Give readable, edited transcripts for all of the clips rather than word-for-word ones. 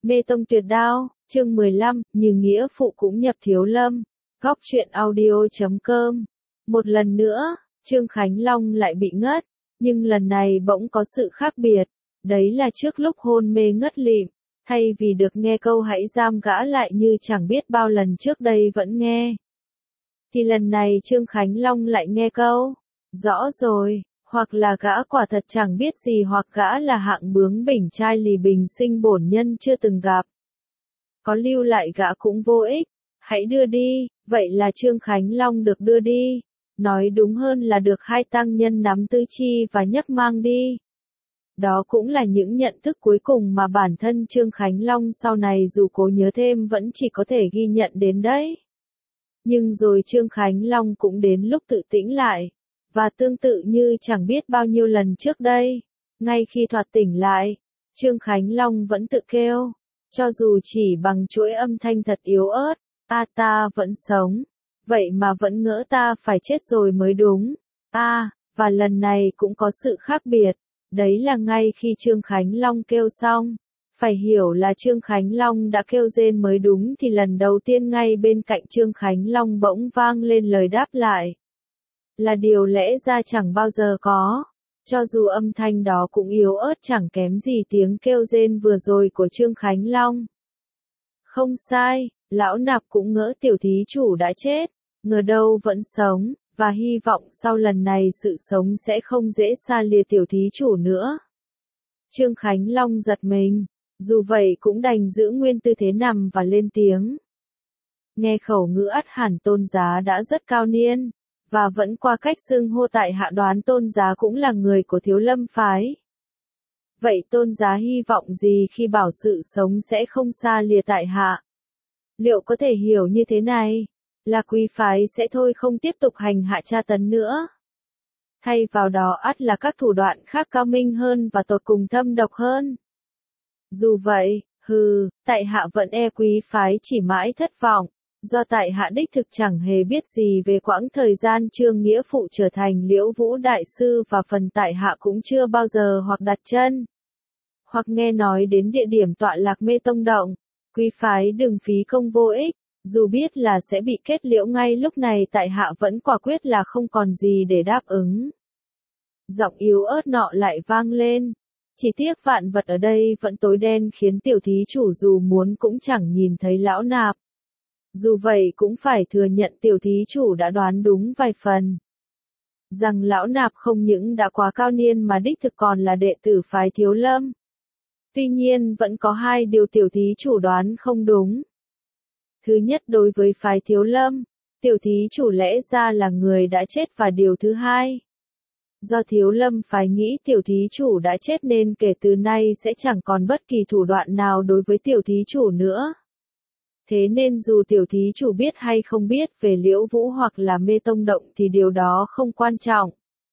Mê tông tuyệt đao, chương 15, như nghĩa phụ cũng nhập thiếu lâm. Góc truyện audio.com. Một lần nữa, Trương Khánh Long lại bị ngất, nhưng lần này bỗng có sự khác biệt. Đấy là trước lúc hôn mê ngất lịm, thay vì được nghe câu hãy giam gã lại như chẳng biết bao lần trước đây vẫn nghe. Thì lần này Trương Khánh Long lại nghe câu, rõ rồi, hoặc là gã quả thật chẳng biết gì hoặc gã là hạng bướng bỉnh trai lì bình sinh bổn nhân chưa từng gặp. Có lưu lại gã cũng vô ích, hãy đưa đi, vậy là Trương Khánh Long được đưa đi. Nói đúng hơn là được hai tăng nhân nắm tư chi và nhấc mang đi. Đó cũng là những nhận thức cuối cùng mà bản thân Trương Khánh Long sau này dù cố nhớ thêm vẫn chỉ có thể ghi nhận đến đấy. Nhưng rồi Trương Khánh Long cũng đến lúc tự tĩnh lại, và tương tự như chẳng biết bao nhiêu lần trước đây, ngay khi thoạt tỉnh lại, Trương Khánh Long vẫn tự kêu, cho dù chỉ bằng chuỗi âm thanh thật yếu ớt, ta vẫn sống, vậy mà vẫn ngỡ ta phải chết rồi mới đúng. Và lần này cũng có sự khác biệt, đấy là ngay khi Trương Khánh Long kêu xong, phải hiểu là Trương Khánh Long đã kêu rên mới đúng thì lần đầu tiên ngay bên cạnh Trương Khánh Long bỗng vang lên lời đáp lại. Là điều lẽ ra chẳng bao giờ có, cho dù âm thanh đó cũng yếu ớt chẳng kém gì tiếng kêu rên vừa rồi của Trương Khánh Long. Không sai, lão nạp cũng ngỡ tiểu thí chủ đã chết, ngờ đâu vẫn sống, và hy vọng sau lần này sự sống sẽ không dễ xa lìa tiểu thí chủ nữa. Trương Khánh Long giật mình, dù vậy cũng đành giữ nguyên tư thế nằm và lên tiếng. Nghe khẩu ngữ ắt hẳn Tôn Giá đã rất cao niên, và vẫn qua cách xưng hô tại hạ đoán Tôn Giá cũng là người của Thiếu Lâm phái. Vậy Tôn Giá hy vọng gì khi bảo sự sống sẽ không xa lìa tại hạ? Liệu có thể hiểu như thế này, là quý phái sẽ thôi không tiếp tục hành hạ tra tấn nữa? Thay vào đó ắt là các thủ đoạn khác cao minh hơn và tột cùng thâm độc hơn. Dù vậy, tại hạ vẫn e quý phái chỉ mãi thất vọng, do tại hạ đích thực chẳng hề biết gì về quãng thời gian Trương nghĩa phụ trở thành Liễu Vũ đại sư và phần tại hạ cũng chưa bao giờ hoặc đặt chân, hoặc nghe nói đến địa điểm tọa lạc Mê Tông Động. Quý phái đừng phí công vô ích, dù biết là sẽ bị kết liễu ngay lúc này tại hạ vẫn quả quyết là không còn gì để đáp ứng. Giọng yếu ớt nọ lại vang lên. Chỉ tiếc vạn vật ở đây vẫn tối đen khiến tiểu thí chủ dù muốn cũng chẳng nhìn thấy lão nạp. Dù vậy cũng phải thừa nhận tiểu thí chủ đã đoán đúng vài phần. Rằng lão nạp không những đã quá cao niên mà đích thực còn là đệ tử phái Thiếu Lâm. Tuy nhiên vẫn có hai điều tiểu thí chủ đoán không đúng. Thứ nhất, đối với phái Thiếu Lâm, tiểu thí chủ lẽ ra là người đã chết, và điều thứ hai, do Thiếu Lâm phái nghĩ tiểu thí chủ đã chết nên kể từ nay sẽ chẳng còn bất kỳ thủ đoạn nào đối với tiểu thí chủ nữa. Thế nên dù tiểu thí chủ biết hay không biết về Liễu Vũ hoặc là Mê Tông Động thì điều đó không quan trọng.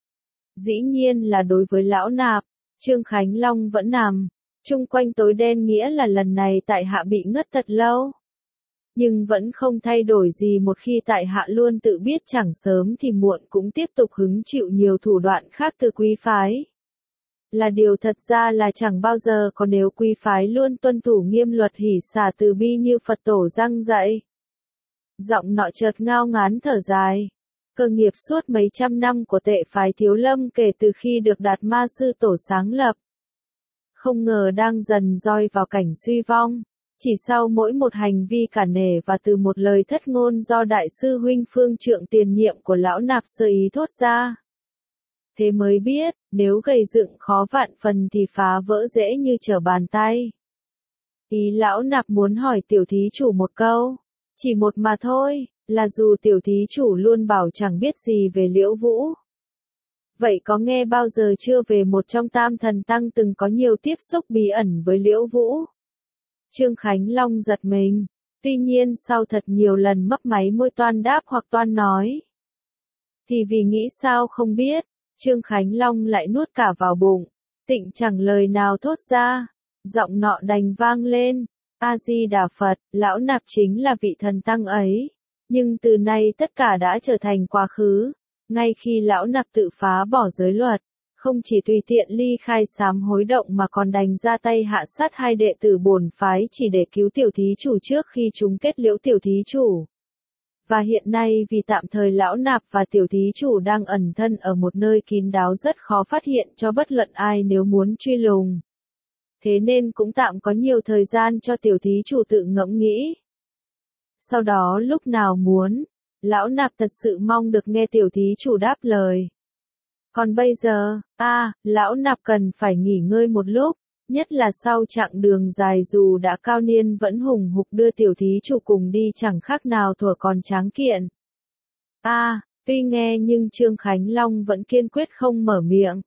Dĩ nhiên là đối với lão nạp, Trương Khánh Long vẫn nằm chung quanh tối đen, nghĩa là lần này tại hạ bị ngất thật lâu. Nhưng vẫn không thay đổi gì một khi tại hạ luôn tự biết chẳng sớm thì muộn cũng tiếp tục hứng chịu nhiều thủ đoạn khác từ quý phái. Là điều thật ra là chẳng bao giờ có nếu quý phái luôn tuân thủ nghiêm luật hỷ xả từ bi như Phật tổ răng dạy. Giọng nọ chợt ngao ngán thở dài. Cơ nghiệp suốt mấy trăm năm của tệ phái Thiếu Lâm kể từ khi được Đạt Ma sư tổ sáng lập, không ngờ đang dần rơi vào cảnh suy vong. Chỉ sau mỗi một hành vi cả nể và từ một lời thất ngôn do đại sư huynh Phương Trượng tiền nhiệm của lão nạp sơ ý thốt ra. Thế mới biết, nếu gầy dựng khó vạn phần thì phá vỡ dễ như trở bàn tay. Ý lão nạp muốn hỏi tiểu thí chủ một câu, chỉ một mà thôi, là dù tiểu thí chủ luôn bảo chẳng biết gì về Liễu Vũ. Vậy có nghe bao giờ chưa về một trong tam thần tăng từng có nhiều tiếp xúc bí ẩn với Liễu Vũ? Trương Khánh Long giật mình, tuy nhiên sau thật nhiều lần mấp máy môi toan đáp hoặc toan nói. Thì vì nghĩ sao không biết, Trương Khánh Long lại nuốt cả vào bụng, tịnh chẳng lời nào thốt ra, giọng nọ đành vang lên, A-di-đà Phật, lão nạp chính là vị thần tăng ấy, nhưng từ nay tất cả đã trở thành quá khứ, ngay khi lão nạp tự phá bỏ giới luật, không chỉ tùy tiện ly khai sám hối động mà còn đành ra tay hạ sát hai đệ tử bổn phái chỉ để cứu tiểu thí chủ trước khi chúng kết liễu tiểu thí chủ. Và hiện nay vì tạm thời lão nạp và tiểu thí chủ đang ẩn thân ở một nơi kín đáo rất khó phát hiện cho bất luận ai nếu muốn truy lùng. Thế nên cũng tạm có nhiều thời gian cho tiểu thí chủ tự ngẫm nghĩ. Sau đó lúc nào muốn, lão nạp thật sự mong được nghe tiểu thí chủ đáp lời. Còn bây giờ, lão nạp cần phải nghỉ ngơi một lúc, nhất là sau chặng đường dài dù đã cao niên vẫn hùng hục đưa tiểu thí chủ cùng đi chẳng khác nào thuở còn tráng kiện. Tuy nghe nhưng Trương Khánh Long vẫn kiên quyết không mở miệng.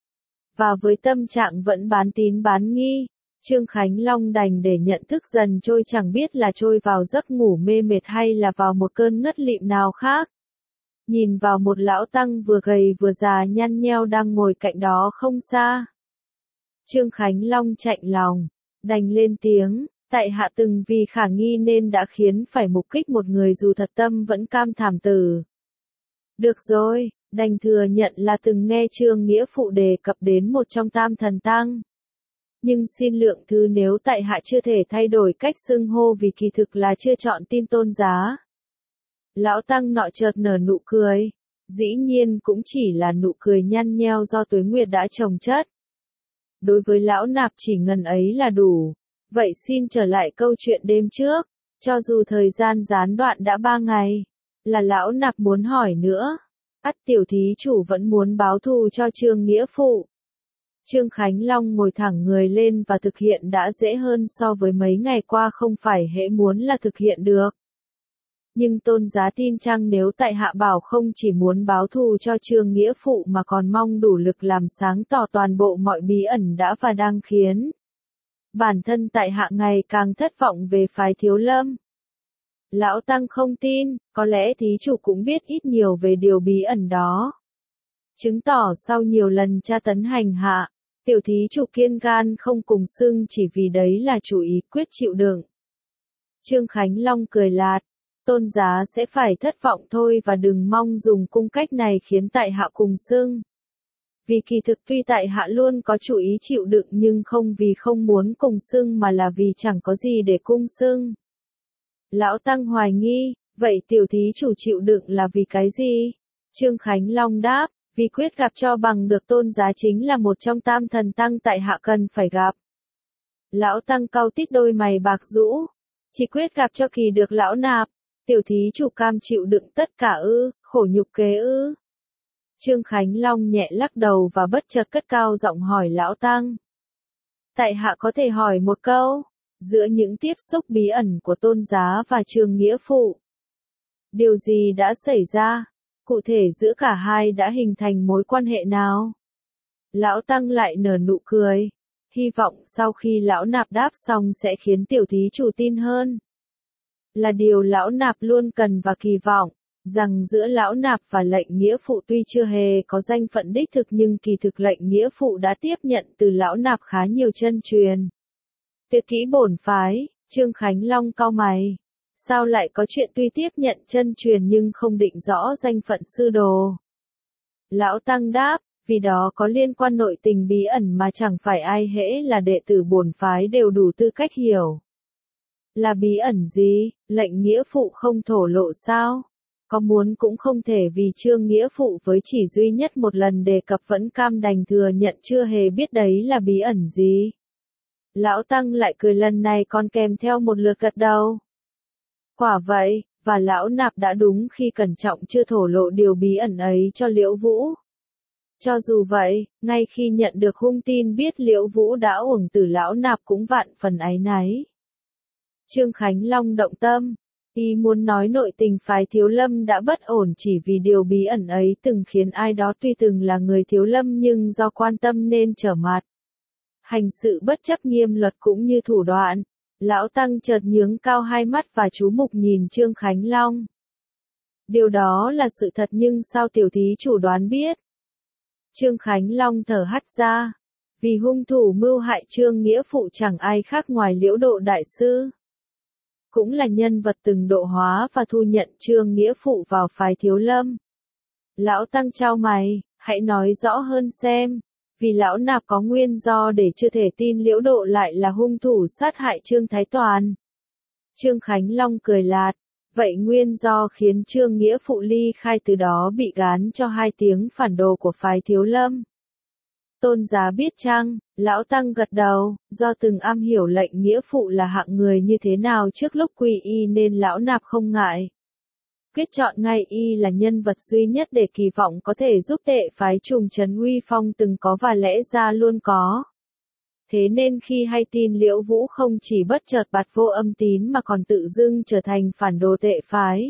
Và với tâm trạng vẫn bán tín bán nghi, Trương Khánh Long đành để nhận thức dần trôi chẳng biết là trôi vào giấc ngủ mê mệt hay là vào một cơn ngất lịm nào khác. Nhìn vào một lão tăng vừa gầy vừa già nhăn nheo đang ngồi cạnh đó không xa. Trương Khánh Long chạnh lòng, đành lên tiếng, tại hạ từng vì khả nghi nên đã khiến phải mục kích một người dù thật tâm vẫn cam thảm tử. Được rồi, đành thừa nhận là từng nghe Trương Nghĩa Phụ đề cập đến một trong tam thần tăng. Nhưng xin lượng thứ nếu tại hạ chưa thể thay đổi cách xưng hô vì kỳ thực là chưa chọn tin tôn giá. Lão tăng nọ chợt nở nụ cười, dĩ nhiên cũng chỉ là nụ cười nhăn nheo do tuế nguyệt đã chồng chất. Đối với lão nạp chỉ ngần ấy là đủ, vậy xin trở lại câu chuyện đêm trước, cho dù thời gian gián đoạn đã 3 ngày, là lão nạp muốn hỏi nữa, ắt tiểu thí chủ vẫn muốn báo thù cho Trương Nghĩa Phụ. Trương Khánh Long ngồi thẳng người lên và thực hiện đã dễ hơn so với mấy ngày qua không phải hễ muốn là thực hiện được. Nhưng tôn giá tin chăng nếu tại hạ bảo không chỉ muốn báo thù cho Trương Nghĩa Phụ mà còn mong đủ lực làm sáng tỏ toàn bộ mọi bí ẩn đã và đang khiến bản thân tại hạ ngày càng thất vọng về phái Thiếu Lâm. Lão tăng không tin, có lẽ thí chủ cũng biết ít nhiều về điều bí ẩn đó. Chứng tỏ sau nhiều lần tra tấn hành hạ, tiểu thí chủ kiên gan không cùng xưng chỉ vì đấy là chủ ý quyết chịu đựng. Trương Khánh Long cười lạt, tôn giá sẽ phải thất vọng thôi và đừng mong dùng cung cách này khiến tại hạ cùng xưng. Vì kỳ thực tuy tại hạ luôn có chủ ý chịu đựng nhưng không vì không muốn cùng xưng mà là vì chẳng có gì để cung xưng. Lão tăng hoài nghi, vậy tiểu thí chủ chịu đựng là vì cái gì? Trương Khánh Long đáp, vì quyết gặp cho bằng được tôn giá chính là một trong tam thần tăng tại hạ cần phải gặp. Lão tăng cau tít đôi mày bạc rũ, chỉ quyết gặp cho kỳ được lão nạp, tiểu thí chủ cam chịu đựng tất cả ư, khổ nhục kế ư. Trương Khánh Long nhẹ lắc đầu và bất chợt cất cao giọng hỏi lão tăng. Tại hạ có thể hỏi một câu, giữa những tiếp xúc bí ẩn của tôn giá và Trương Nghĩa Phụ, điều gì đã xảy ra? Cụ thể giữa cả hai đã hình thành mối quan hệ nào? Lão tăng lại nở nụ cười, hy vọng sau khi lão nạp đáp xong sẽ khiến tiểu thí chủ tin hơn. Là điều lão nạp luôn cần và kỳ vọng, rằng giữa lão nạp và lệnh nghĩa phụ tuy chưa hề có danh phận đích thực nhưng kỳ thực lệnh nghĩa phụ đã tiếp nhận từ lão nạp khá nhiều chân truyền. Tuyệt kỹ bổn phái, Trương Khánh Long cau mày. Sao lại có chuyện tuy tiếp nhận chân truyền nhưng không định rõ danh phận sư đồ? Lão tăng đáp, vì đó có liên quan nội tình bí ẩn mà chẳng phải ai hễ là đệ tử bổn phái đều đủ tư cách hiểu. Là bí ẩn gì, lệnh nghĩa phụ không thổ lộ sao? Có muốn cũng không thể vì Trương Nghĩa Phụ với chỉ duy nhất một lần đề cập vẫn cam đành thừa nhận chưa hề biết đấy là bí ẩn gì. Lão tăng lại cười lần này còn kèm theo một lượt gật đầu. Quả vậy, và lão nạp đã đúng khi cẩn trọng chưa thổ lộ điều bí ẩn ấy cho Liễu Vũ. Cho dù vậy, ngay khi nhận được hung tin biết Liễu Vũ đã uổng tử lão nạp cũng vạn phần áy náy. Trương Khánh Long động tâm, y muốn nói nội tình phái Thiếu Lâm đã bất ổn chỉ vì điều bí ẩn ấy từng khiến ai đó tuy từng là người Thiếu Lâm nhưng do quan tâm nên trở mặt. Hành sự bất chấp nghiêm luật cũng như thủ đoạn. Lão tăng chợt nhướng cao hai mắt và chú mục nhìn Trương Khánh Long. Điều đó là sự thật nhưng sao tiểu thí chủ đoán biết? Trương Khánh Long thở hắt ra. Vì hung thủ mưu hại Trương Nghĩa Phụ chẳng ai khác ngoài Liễu Độ Đại Sư. Cũng là nhân vật từng độ hóa và thu nhận Trương Nghĩa Phụ vào phái Thiếu Lâm. Lão tăng chau mày, hãy nói rõ hơn xem, vì lão nạp có nguyên do để chưa thể tin Liễu Độ lại là hung thủ sát hại Trương Thái Toàn. Trương Khánh Long cười lạt, vậy nguyên do khiến Trương Nghĩa Phụ ly khai từ đó bị gán cho 2 tiếng phản đồ của phái Thiếu Lâm. Tôn giá biết chăng? Lão Tăng gật đầu, do từng am hiểu lệnh Nghĩa Phụ là hạng người như thế nào trước lúc quy y nên lão nạp không ngại. Quyết chọn ngay y là nhân vật duy nhất để kỳ vọng có thể giúp tệ phái trùng trấn uy phong từng có và lẽ ra luôn có. Thế nên khi hay tin Liễu Vũ không chỉ bất chợt bạt vô âm tín mà còn tự dưng trở thành phản đồ tệ phái.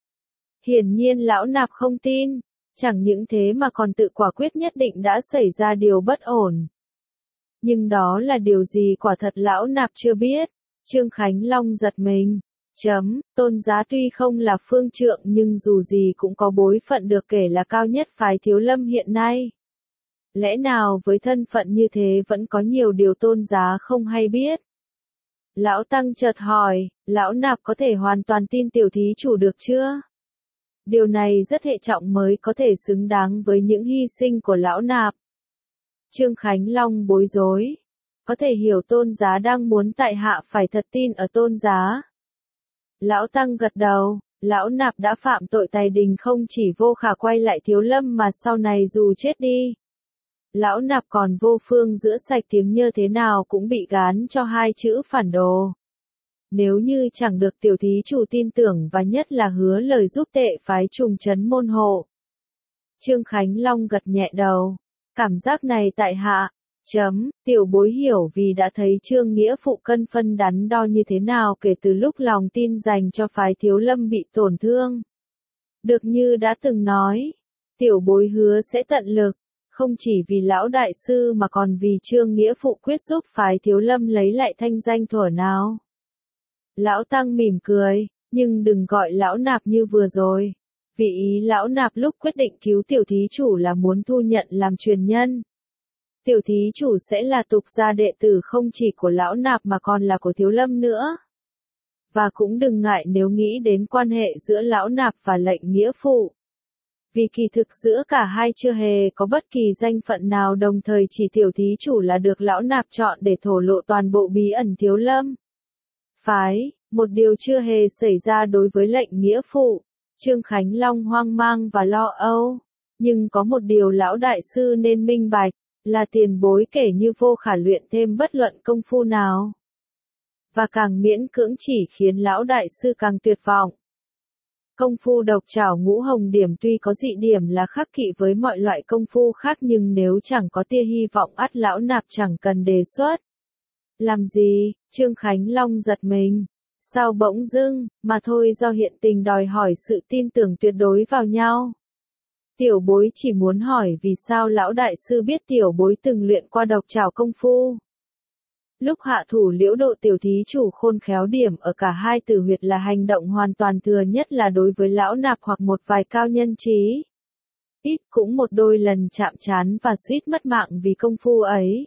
Hiển nhiên lão nạp không tin, chẳng những thế mà còn tự quả quyết nhất định đã xảy ra điều bất ổn. Nhưng đó là điều gì quả thật lão nạp chưa biết. Trương Khánh Long giật mình. Tôn giá tuy không là phương trượng nhưng dù gì cũng có bối phận được kể là cao nhất phái Thiếu Lâm hiện nay. Lẽ nào với thân phận như thế vẫn có nhiều điều tôn giá không hay biết? Lão Tăng chợt hỏi, lão nạp có thể hoàn toàn tin tiểu thí chủ được chưa? Điều này rất hệ trọng mới có thể xứng đáng với những hy sinh của lão nạp. Trương Khánh Long bối rối. Có thể hiểu tôn giá đang muốn tại hạ phải thật tin ở tôn giá. Lão Tăng gật đầu, lão nạp đã phạm tội tày đình không chỉ vô khả quay lại Thiếu Lâm mà sau này dù chết đi. Lão nạp còn vô phương giữa sạch tiếng nhơ thế nào cũng bị gán cho 2 chữ phản đồ. Nếu như chẳng được tiểu thí chủ tin tưởng và nhất là hứa lời giúp tệ phái trùng trấn môn hộ. Trương Khánh Long gật nhẹ đầu. Cảm giác này tại hạ. Tiểu bối hiểu vì đã thấy Trương Nghĩa Phụ cân phân đắn đo như thế nào kể từ lúc lòng tin dành cho phái Thiếu Lâm bị tổn thương. Được như đã từng nói, tiểu bối hứa sẽ tận lực, không chỉ vì lão đại sư mà còn vì Trương Nghĩa Phụ quyết giúp phái Thiếu Lâm lấy lại thanh danh thuở nào. Lão Tăng mỉm cười, nhưng đừng gọi lão nạp như vừa rồi. Vì ý lão nạp lúc quyết định cứu tiểu thí chủ là muốn thu nhận làm truyền nhân. Tiểu thí chủ sẽ là tục gia đệ tử không chỉ của lão nạp mà còn là của Thiếu Lâm nữa. Và cũng đừng ngại nếu nghĩ đến quan hệ giữa lão nạp và lệnh Nghĩa Phụ. Vì kỳ thực giữa cả hai chưa hề có bất kỳ danh phận nào đồng thời chỉ tiểu thí chủ là được lão nạp chọn để thổ lộ toàn bộ bí ẩn Thiếu Lâm. Phái, một điều chưa hề xảy ra đối với lệnh Nghĩa Phụ. Trương Khánh Long hoang mang và lo âu. Nhưng có một điều lão đại sư nên minh bạch, là tiền bối kể như vô khả luyện thêm bất luận công phu nào. Và càng miễn cưỡng chỉ khiến lão đại sư càng tuyệt vọng. Công phu độc trảo ngũ hồng điểm tuy có dị điểm là khắc kỵ với mọi loại công phu khác nhưng nếu chẳng có tia hy vọng ắt lão nạp chẳng cần đề xuất. Làm gì? Trương Khánh Long giật mình. Sao bỗng dưng, mà thôi do hiện tình đòi hỏi sự tin tưởng tuyệt đối vào nhau. Tiểu bối chỉ muốn hỏi vì sao lão đại sư biết tiểu bối từng luyện qua độc trảo công phu. Lúc hạ thủ Liễu Độ tiểu thí chủ khôn khéo điểm ở cả hai tử huyệt là hành động hoàn toàn thừa nhất là đối với lão nạp hoặc một vài cao nhân trí. Ít cũng một đôi lần chạm trán và suýt mất mạng vì công phu ấy.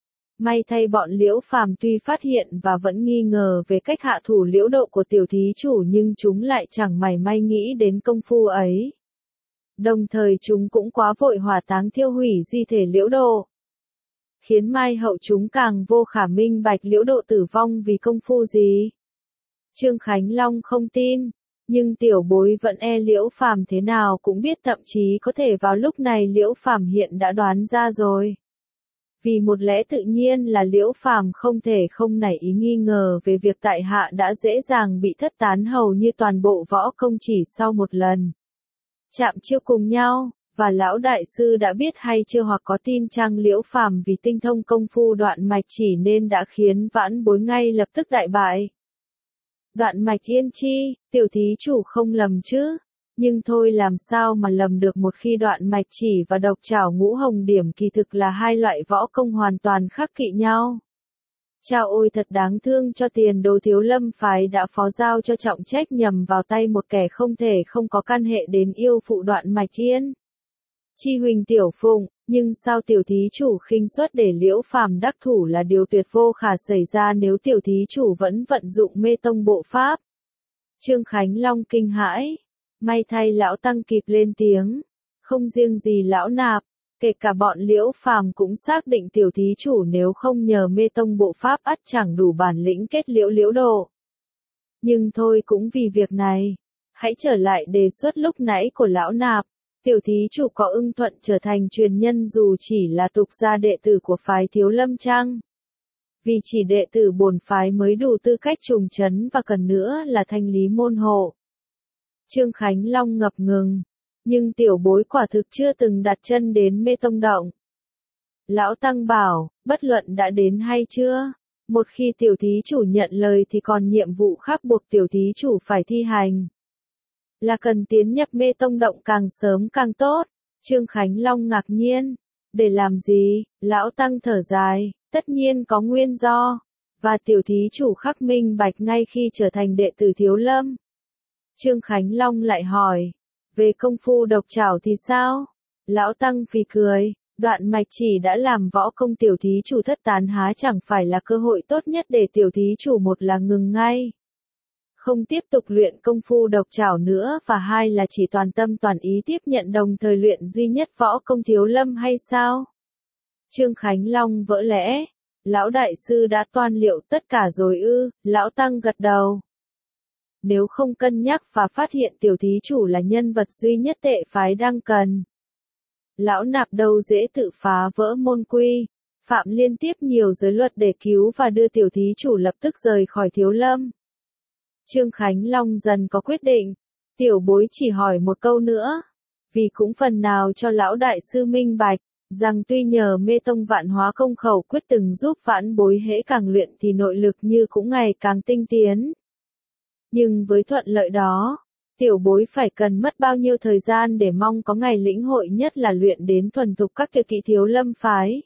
May thay bọn Liễu Phàm tuy phát hiện và vẫn nghi ngờ về cách hạ thủ Liễu Độ của tiểu thí chủ nhưng chúng lại chẳng mảy may nghĩ đến công phu ấy. Đồng thời chúng cũng quá vội hỏa táng thiêu hủy di thể Liễu Độ. Khiến mai hậu chúng càng vô khả minh bạch Liễu Độ tử vong vì công phu gì. Trương Khánh Long không tin, nhưng tiểu bối vẫn e Liễu Phàm thế nào cũng biết thậm chí có thể vào lúc này Liễu Phàm hiện đã đoán ra rồi. Vì một lẽ tự nhiên là Liễu Phàm không thể không nảy ý nghi ngờ về việc tại hạ đã dễ dàng bị thất tán hầu như toàn bộ võ công chỉ sau một lần. Chạm chiêu cùng nhau, và lão đại sư đã biết hay chưa hoặc có tin chăng Liễu Phàm vì tinh thông công phu đoạn mạch chỉ nên đã khiến vãn bối ngay lập tức đại bại. Đoạn mạch yên chi, tiểu thí chủ không lầm chứ, nhưng thôi làm sao mà lầm được một khi đoạn mạch chỉ và độc trảo ngũ hồng điểm kỳ thực là hai loại võ công hoàn toàn khác kỵ nhau. Chao ôi thật đáng thương cho tiền đồ Thiếu Lâm phái đã phó giao cho trọng trách nhầm vào tay một kẻ không thể không có căn hệ đến yêu phụ đoạn mạch yên. Chi huỳnh tiểu phụng, nhưng sao tiểu thí chủ khinh suất để Liễu Phàm đắc thủ là điều tuyệt vô khả xảy ra nếu tiểu thí chủ vẫn vận dụng mê tông bộ pháp. Trương Khánh Long kinh hãi. May thay lão tăng kịp lên tiếng. Không riêng gì lão nạp, kể cả bọn Liễu Phàm cũng xác định tiểu thí chủ nếu không nhờ mê tông bộ pháp ắt chẳng đủ bản lĩnh kết liễu liễu độ. Nhưng thôi cũng vì việc này, hãy trở lại đề xuất lúc nãy của lão nạp, tiểu thí chủ có ưng thuận trở thành truyền nhân dù chỉ là tục gia đệ tử của phái Thiếu Lâm chăng? Vì chỉ đệ tử bổn phái mới đủ tư cách trùng trấn và cần nữa là thanh lý môn hộ. Trương Khánh Long ngập ngừng, nhưng tiểu bối quả thực chưa từng đặt chân đến mê tông động. Lão Tăng bảo, bất luận đã đến hay chưa, một khi tiểu thí chủ nhận lời thì còn nhiệm vụ khác buộc tiểu thí chủ phải thi hành. Là cần tiến nhập mê tông động càng sớm càng tốt. Trương Khánh Long ngạc nhiên. Để làm gì? Lão Tăng thở dài, tất nhiên có nguyên do. Và tiểu thí chủ khắc minh bạch ngay khi trở thành đệ tử Thiếu Lâm. Trương Khánh Long lại hỏi, về công phu độc trảo thì sao? Lão Tăng phì cười, đoạn mạch chỉ đã làm võ công tiểu thí chủ thất tán há chẳng phải là cơ hội tốt nhất để tiểu thí chủ một là ngừng ngay. Không tiếp tục luyện công phu độc trảo nữa và hai là chỉ toàn tâm toàn ý tiếp nhận đồng thời luyện duy nhất võ công Thiếu Lâm hay sao? Trương Khánh Long vỡ lẽ, lão đại sư đã toan liệu tất cả rồi ư? Lão Tăng gật đầu. Nếu không cân nhắc và phát hiện tiểu thí chủ là nhân vật duy nhất tệ phái đang cần, lão nạp đâu dễ tự phá vỡ môn quy, phạm liên tiếp nhiều giới luật để cứu và đưa tiểu thí chủ lập tức rời khỏi Thiếu Lâm. Trương Khánh Long dần có quyết định, tiểu bối chỉ hỏi một câu nữa, vì cũng phần nào cho lão đại sư minh bạch, rằng tuy nhờ mê tông vạn hóa công khẩu quyết từng giúp vãn bối hễ càng luyện thì nội lực như cũng ngày càng tinh tiến. Nhưng với thuận lợi đó, tiểu bối phải cần mất bao nhiêu thời gian để mong có ngày lĩnh hội nhất là luyện đến thuần thục các tuyệt kỹ Thiếu Lâm phái.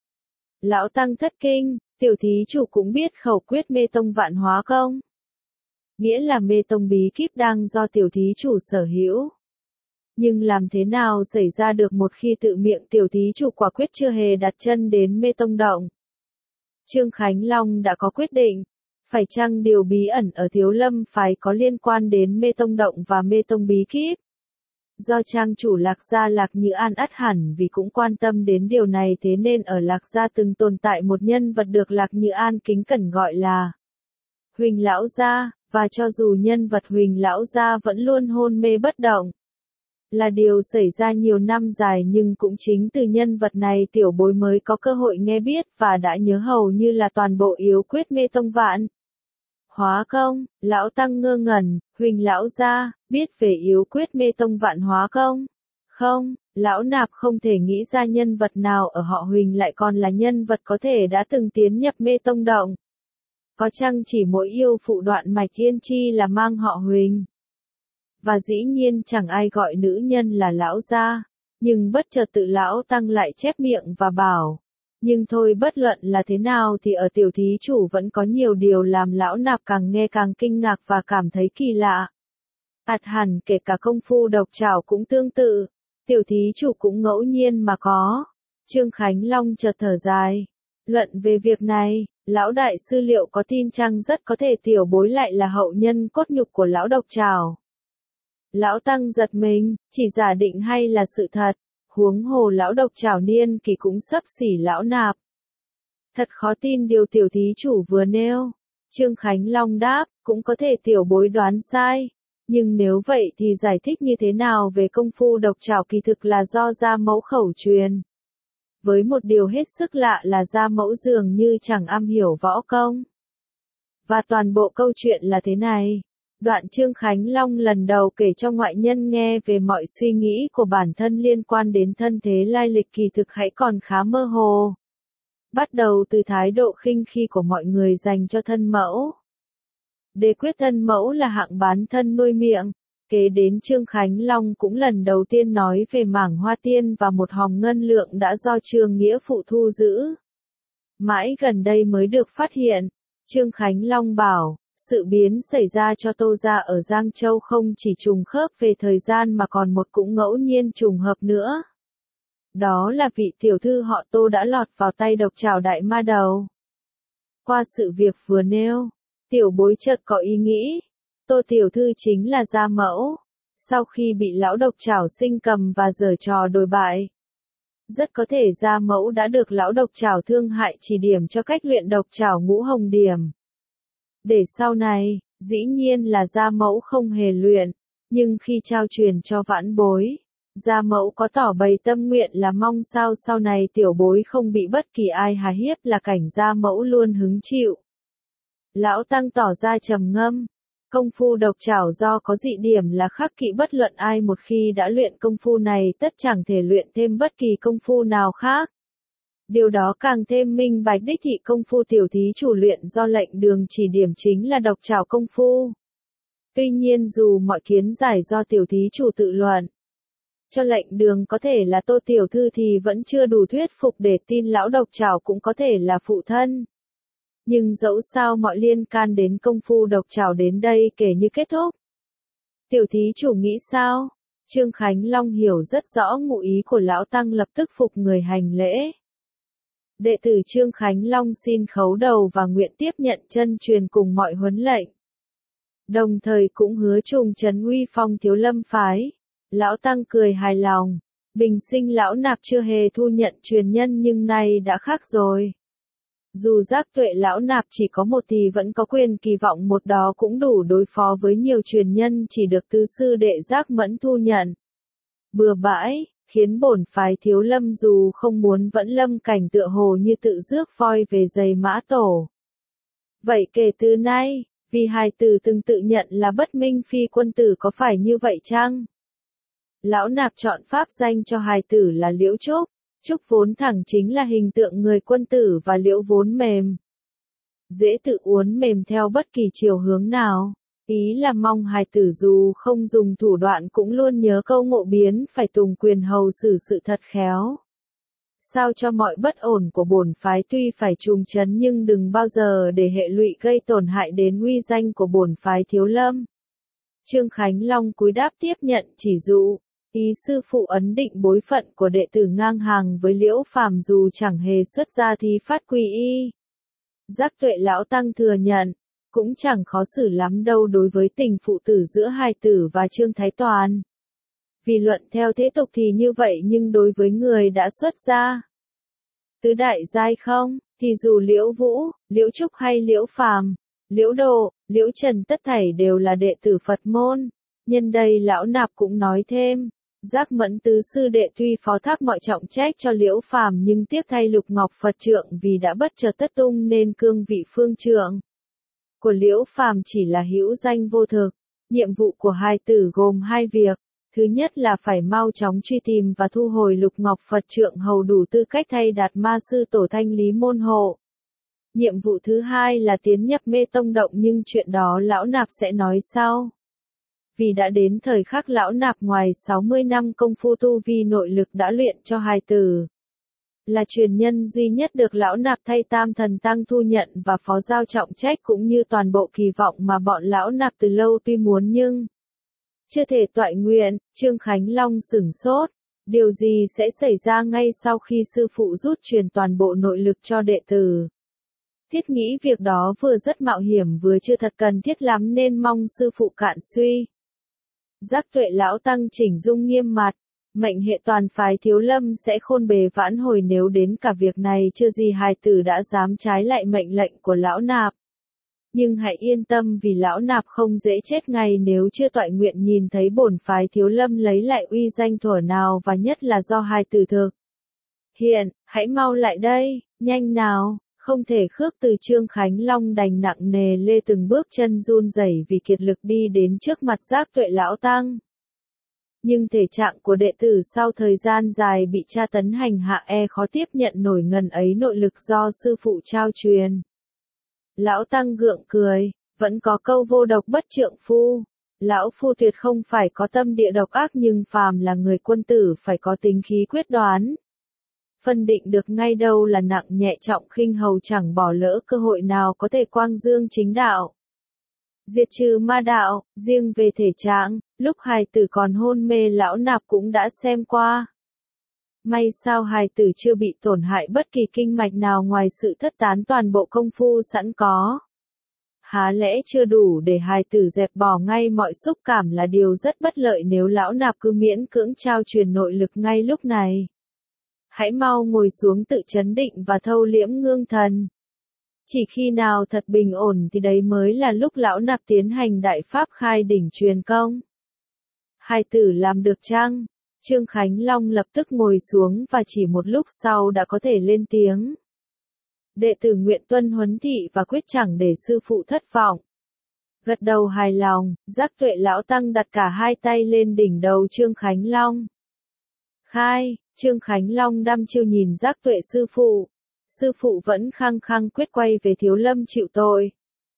Lão Tăng thất kinh, tiểu thí chủ cũng biết khẩu quyết mê tông vạn hóa công. Nghĩa là mê tông bí kíp đang do tiểu thí chủ sở hữu. Nhưng làm thế nào xảy ra được một khi tự miệng tiểu thí chủ quả quyết chưa hề đặt chân đến mê tông động? Trương Khánh Long đã có quyết định. Phải chăng điều bí ẩn ở Thiếu Lâm phái có liên quan đến mê tông động và mê tông bí kíp? Do trang chủ Lạc Gia Lạc Như An ắt hẳn vì cũng quan tâm đến điều này thế nên ở Lạc Gia từng tồn tại một nhân vật được Lạc Như An kính cẩn gọi là Huỳnh Lão Gia, và cho dù nhân vật Huỳnh Lão Gia vẫn luôn hôn mê bất động. Là điều xảy ra nhiều năm dài nhưng cũng chính từ nhân vật này tiểu bối mới có cơ hội nghe biết và đã nhớ hầu như là toàn bộ yếu quyết mê tông vạn hóa công. Lão Tăng ngơ ngẩn, Huỳnh Lão Gia, biết về yếu quyết mê tông vạn hóa công? Không, lão nạp không thể nghĩ ra nhân vật nào ở họ Huỳnh lại còn là nhân vật có thể đã từng tiến nhập mê tông động. Có chăng chỉ mỗi yêu phụ Đoạn Mạch Yên Chi là mang họ Huỳnh? Và dĩ nhiên chẳng ai gọi nữ nhân là lão gia, nhưng bất chợt tự lão Tăng lại chép miệng và bảo, nhưng thôi bất luận là thế nào thì ở tiểu thí chủ vẫn có nhiều điều làm lão nạp càng nghe càng kinh ngạc và cảm thấy kỳ lạ. Ắt hẳn kể cả công phu độc trảo cũng tương tự, tiểu thí chủ cũng ngẫu nhiên mà có. Trương Khánh Long chợt thở dài. Luận về việc này, lão đại sư liệu có tin chăng rất có thể tiểu bối lại là hậu nhân cốt nhục của lão độc trảo? Lão Tăng giật mình, chỉ giả định hay là sự thật, huống hồ lão độc trảo niên kỳ cũng xấp xỉ lão nạp. Thật khó tin điều tiểu thí chủ vừa nêu. Trương Khánh Long đáp, cũng có thể tiểu bối đoán sai. Nhưng nếu vậy thì giải thích như thế nào về công phu độc trảo kỳ thực là do gia mẫu khẩu truyền. Với một điều hết sức lạ là gia mẫu dường như chẳng am hiểu võ công. Và toàn bộ câu chuyện là thế này. Đoạn Trương Khánh Long lần đầu kể cho ngoại nhân nghe về mọi suy nghĩ của bản thân liên quan đến thân thế lai lịch kỳ thực hãy còn khá mơ hồ. Bắt đầu từ thái độ khinh khi của mọi người dành cho thân mẫu. Đề quyết thân mẫu là hạng bán thân nuôi miệng. Kế đến Trương Khánh Long cũng lần đầu tiên nói về mảng hoa tiên và một hòm ngân lượng đã do Trương Nghĩa Phụ thu giữ. Mãi gần đây mới được phát hiện. Trương Khánh Long bảo, sự biến xảy ra cho Tô gia ở Giang Châu không chỉ trùng khớp về thời gian mà còn một cũng ngẫu nhiên trùng hợp nữa. Đó là vị tiểu thư họ Tô đã lọt vào tay độc trảo đại ma đầu. Qua sự việc vừa nêu, tiểu bối chợt có ý nghĩ, Tô tiểu thư chính là gia mẫu. sau khi bị lão độc trảo sinh cầm và giở trò đồi bại. Rất có thể gia mẫu đã được lão độc trảo thương hại chỉ điểm cho cách luyện độc trảo ngũ hồng điểm. Để sau này, dĩ nhiên là gia mẫu không hề luyện, nhưng khi trao truyền cho vãn bối, gia mẫu có tỏ bày tâm nguyện là mong sao sau này tiểu bối không bị bất kỳ ai hà hiếp là cảnh gia mẫu luôn hứng chịu. Lão Tăng tỏ ra trầm ngâm. Công phu độc trảo do có dị điểm là khắc kỵ bất luận ai một khi đã luyện công phu này tất chẳng thể luyện thêm bất kỳ công phu nào khác. Điều đó càng thêm minh bạch đích thị công phu tiểu thí chủ luyện do lệnh đường chỉ điểm chính là độc trảo công phu. Tuy nhiên dù mọi kiến giải do tiểu thí chủ tự luận cho lệnh đường có thể là Tô tiểu thư thì vẫn chưa đủ thuyết phục để tin lão độc trảo cũng có thể là phụ thân. Nhưng dẫu sao mọi liên can đến công phu độc trảo đến đây kể như kết thúc. Tiểu thí chủ nghĩ sao? Trương Khánh Long hiểu rất rõ ngụ ý của lão Tăng lập tức phục người hành lễ. Đệ tử Trương Khánh Long xin khấu đầu và nguyện tiếp nhận chân truyền cùng mọi huấn lệnh. Đồng thời cũng hứa trùng trấn uy phong Thiếu Lâm phái. Lão Tăng cười hài lòng. Bình sinh lão nạp chưa hề thu nhận truyền nhân nhưng nay đã khác rồi. Dù Giác Tuệ lão nạp chỉ có một thì vẫn có quyền kỳ vọng một đó cũng đủ đối phó với nhiều truyền nhân chỉ được tứ sư đệ Giác Mẫn thu nhận. Bừa bãi, khiến bổn phái Thiếu Lâm dù không muốn vẫn lâm cảnh tựa hồ như tự rước voi về giày mã tổ. Vậy kể từ nay, vì hài tử từng tự nhận là bất minh phi quân tử có phải như vậy chăng? Lão nạp chọn pháp danh cho hài tử là Liễu Trúc. Trúc vốn thẳng chính là hình tượng người quân tử và liễu vốn mềm. Dễ tự uốn mềm theo bất kỳ chiều hướng nào. Ý là mong hài tử dù không dùng thủ đoạn cũng luôn nhớ câu ngộ biến phải tùng quyền hầu xử sự thật khéo. Sao cho mọi bất ổn của bổn phái tuy phải trùng trấn nhưng đừng bao giờ để hệ lụy gây tổn hại đến uy danh của bổn phái Thiếu Lâm. Trương Khánh Long cúi đáp tiếp nhận chỉ dụ. Ý sư phụ ấn định bối phận của đệ tử ngang hàng với Liễu Phàm dù chẳng hề xuất gia thì phát quy y. Giác Tuệ lão Tăng thừa nhận, cũng chẳng khó xử lắm đâu đối với tình phụ tử giữa hài tử và Trương Thái Toàn. Vì luận theo thế tục thì như vậy nhưng đối với người đã xuất gia tứ đại giai không, thì dù Liễu Vũ, Liễu Trúc hay Liễu Phàm, Liễu Độ, Liễu Trần tất thảy đều là đệ tử Phật môn. Nhân đây lão nạp cũng nói thêm. Giác Mẫn tứ sư đệ tuy phó thác mọi trọng trách cho Liễu Phàm nhưng tiếc thay Lục Ngọc Phật trượng vì đã bất chợt tất tung nên cương vị phương trượng của Liễu Phàm chỉ là hữu danh vô thực. Nhiệm vụ của hai tử gồm hai việc. Thứ nhất là phải mau chóng truy tìm và thu hồi Lục Ngọc Phật trượng hầu đủ tư cách thay Đạt Ma sư tổ thanh lý môn hộ. Nhiệm vụ thứ hai là tiến nhập Mê Tông động nhưng chuyện đó lão nạp sẽ nói sau. Vì đã đến thời khắc lão nạp ngoài 60 năm công phu tu vi nội lực đã luyện cho hài tử. Là truyền nhân duy nhất được lão nạp thay Tam Thần Tăng thu nhận và phó giao trọng trách cũng như toàn bộ kỳ vọng mà bọn lão nạp từ lâu tuy muốn nhưng chưa thể toại nguyện. Trương Khánh Long sửng sốt. Điều gì sẽ xảy ra ngay sau khi sư phụ rút truyền toàn bộ nội lực cho đệ tử? Thiết nghĩ việc đó vừa rất mạo hiểm vừa chưa thật cần thiết lắm nên mong sư phụ cạn suy. Giác Tuệ lão Tăng chỉnh dung nghiêm mặt, mệnh hệ toàn phái Thiếu Lâm sẽ khôn bề vãn hồi nếu đến cả việc này chưa gì hài tử đã dám trái lại mệnh lệnh của lão nạp. Nhưng hãy yên tâm vì lão nạp không dễ chết ngay nếu chưa toại nguyện nhìn thấy bổn phái Thiếu Lâm lấy lại uy danh thuở nào và nhất là do hài tử thực hiện. Hãy mau lại đây, nhanh nào. Không thể khước từ Trương Khánh Long đành nặng nề lê từng bước chân run rẩy vì kiệt lực đi đến trước mặt Giác Tuệ lão Tăng. Nhưng thể trạng của đệ tử sau thời gian dài bị tra tấn hành hạ khó tiếp nhận nổi ngần ấy nội lực do sư phụ trao truyền. Lão Tăng gượng cười, vẫn có câu vô độc bất trượng phu. Lão phu tuyệt không phải có tâm địa độc ác nhưng phàm là người quân tử phải có tính khí quyết đoán. Phân định được ngay đâu là nặng nhẹ trọng khinh hầu chẳng bỏ lỡ cơ hội nào có thể quang dương chính đạo. Diệt trừ ma đạo, riêng về thể trạng, lúc hài tử còn hôn mê lão nạp cũng đã xem qua. May sao hài tử chưa bị tổn hại bất kỳ kinh mạch nào ngoài sự thất tán toàn bộ công phu sẵn có. Há lẽ chưa đủ để hài tử dẹp bỏ ngay mọi xúc cảm là điều rất bất lợi nếu lão nạp cứ miễn cưỡng trao truyền nội lực ngay lúc này. Hãy mau ngồi xuống tự trấn định và thâu liễm ngưng thần. Chỉ khi nào thật bình ổn thì đấy mới là lúc lão nạp tiến hành đại pháp khai đỉnh truyền công. Hài tử làm được chăng? Trương Khánh Long lập tức ngồi xuống và chỉ một lúc sau đã có thể lên tiếng. Đệ tử nguyện tuân huấn thị và quyết chẳng để sư phụ thất vọng. Gật đầu hài lòng, Giác Tuệ lão tăng đặt cả hai tay lên đỉnh đầu Trương Khánh Long. Khai, Trương Khánh Long đăm chiêu nhìn Giác Tuệ sư phụ. Sư phụ vẫn khăng khăng quyết quay về Thiếu Lâm chịu tội.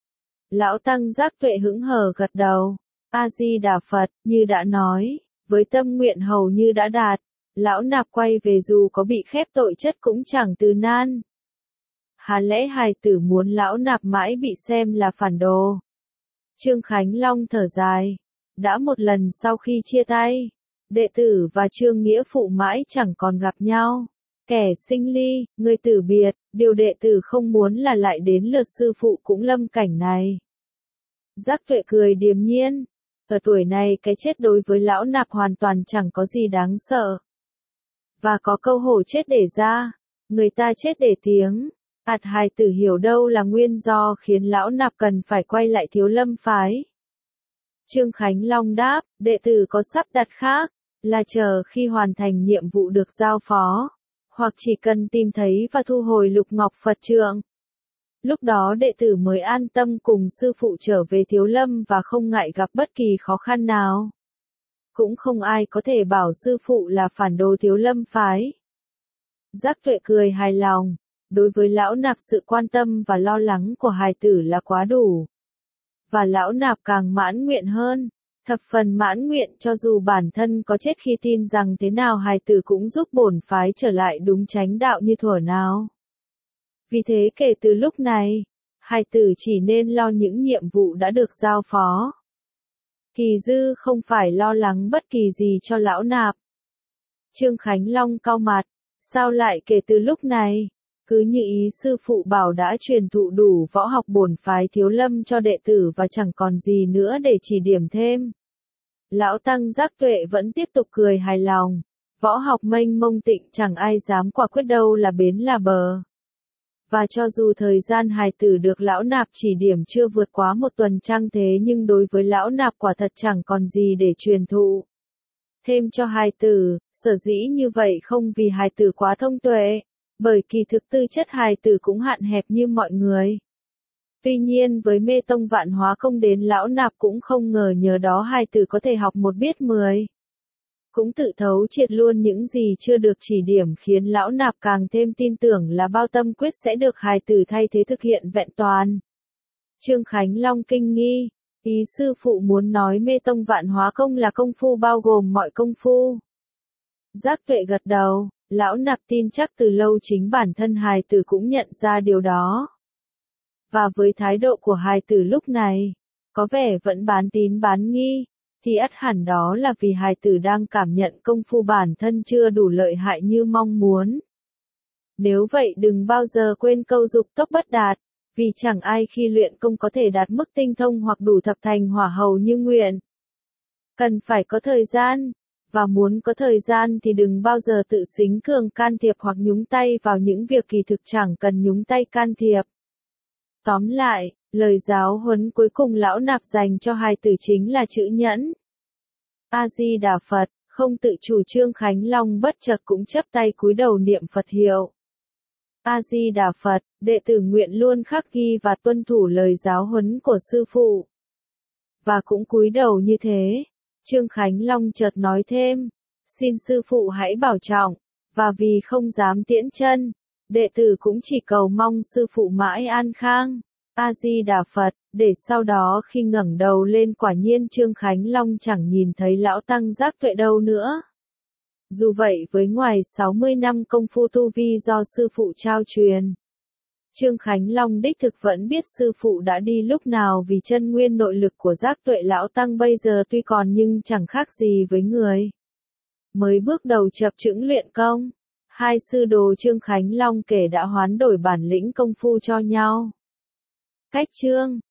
Lão tăng Giác Tuệ hững hờ gật đầu. A Di Đà Phật, như đã nói, với tâm nguyện hầu như đã đạt, lão nạp quay về dù có bị khép tội chất cũng chẳng từ nan. Há lẽ hài tử muốn lão nạp mãi bị xem là phản đồ? Trương Khánh Long thở dài. Đã một lần sau khi chia tay, đệ tử và Trương Nghĩa Phụ mãi chẳng còn gặp nhau. Kẻ sinh ly, người tử biệt, điều đệ tử không muốn là lại đến lượt sư phụ cũng lâm cảnh này. Giác Tuệ cười điềm nhiên. Ở tuổi này cái chết đối với lão nạp hoàn toàn chẳng có gì đáng sợ. Và có câu hổ chết để ra, người ta chết để tiếng. Hài tử hiểu đâu là nguyên do khiến lão nạp cần phải quay lại Thiếu Lâm phái. Trương Khánh Long đáp, đệ tử có sắp đặt khác, là chờ khi hoàn thành nhiệm vụ được giao phó, hoặc chỉ cần tìm thấy và thu hồi Lục Ngọc Phật Trượng. Lúc đó đệ tử mới an tâm cùng sư phụ trở về Thiếu Lâm và không ngại gặp bất kỳ khó khăn nào. Cũng không ai có thể bảo sư phụ là phản đồ Thiếu Lâm phái. Giác Tuệ cười hài lòng. Đối với lão nạp sự quan tâm và lo lắng của hài tử là quá đủ. Và lão nạp càng mãn nguyện hơn, thập phần mãn nguyện cho dù bản thân có chết khi tin rằng thế nào hài tử cũng giúp bổn phái trở lại đúng chánh đạo như thuở nào. Vì thế kể từ lúc này, hài tử chỉ nên lo những nhiệm vụ đã được giao phó. Kỳ dư không phải lo lắng bất kỳ gì cho lão nạp. Trương Khánh Long cau mặt, sao lại kể từ lúc này? Cứ như ý sư phụ bảo đã truyền thụ đủ võ học bổn phái Thiếu Lâm cho đệ tử và chẳng còn gì nữa để chỉ điểm thêm. Lão tăng Giác Tuệ vẫn tiếp tục cười hài lòng. Võ học mênh mông tịnh chẳng ai dám quả quyết đâu là bến là bờ. Và cho dù thời gian hài tử được lão nạp chỉ điểm chưa vượt quá một tuần trăng thế nhưng đối với lão nạp quả thật chẳng còn gì để truyền thụ thêm cho hài tử, sở dĩ như vậy không vì hài tử quá thông tuệ. Bởi kỳ thực tư chất hài tử cũng hạn hẹp như mọi người. Tuy nhiên với mê tông Vạn Hóa Công đến lão nạp cũng không ngờ nhờ đó hài tử có thể học một biết 10. Cũng tự thấu triệt luôn những gì chưa được chỉ điểm khiến lão nạp càng thêm tin tưởng là bao tâm quyết sẽ được hài tử thay thế thực hiện vẹn toàn. Trương Khánh Long kinh nghi, ý sư phụ muốn nói mê tông Vạn Hóa Công là công phu bao gồm mọi công phu. Giác Tuệ gật đầu. Lão nạp tin chắc từ lâu chính bản thân hài tử cũng nhận ra điều đó. Và với thái độ của hài tử lúc này, có vẻ vẫn bán tín bán nghi, thì ắt hẳn đó là vì hài tử đang cảm nhận công phu bản thân chưa đủ lợi hại như mong muốn. Nếu vậy đừng bao giờ quên câu dục tốc bất đạt, vì chẳng ai khi luyện công có thể đạt mức tinh thông hoặc đủ thập thành hỏa hầu như nguyện. Cần phải có thời gian. Và muốn có thời gian thì đừng bao giờ tự xính cường can thiệp hoặc nhúng tay vào những việc kỳ thực chẳng cần nhúng tay can thiệp. Tóm lại, lời giáo huấn cuối cùng lão nạp dành cho hài tử chính là chữ nhẫn. A Di Đà Phật, không tự chủ Trương Khánh Long bất chợt cũng chắp tay cúi đầu niệm Phật hiệu. A Di Đà Phật, đệ tử nguyện luôn khắc ghi và tuân thủ lời giáo huấn của sư phụ. Và cũng cúi đầu như thế. Trương Khánh Long chợt nói thêm, xin sư phụ hãy bảo trọng, và vì không dám tiễn chân, đệ tử cũng chỉ cầu mong sư phụ mãi an khang. A Di Đà Phật, để sau đó khi ngẩng đầu lên quả nhiên Trương Khánh Long chẳng nhìn thấy lão tăng Giác Tuệ đâu nữa. Dù vậy với ngoài 60 năm công phu tu vi do sư phụ trao truyền, Trương Khánh Long đích thực vẫn biết sư phụ đã đi lúc nào vì chân nguyên nội lực của Giác Tuệ lão tăng bây giờ tuy còn nhưng chẳng khác gì với người mới bước đầu chập chững luyện công. Hai sư đồ Trương Khánh Long kể đã hoán đổi bản lĩnh công phu cho nhau. Cách chương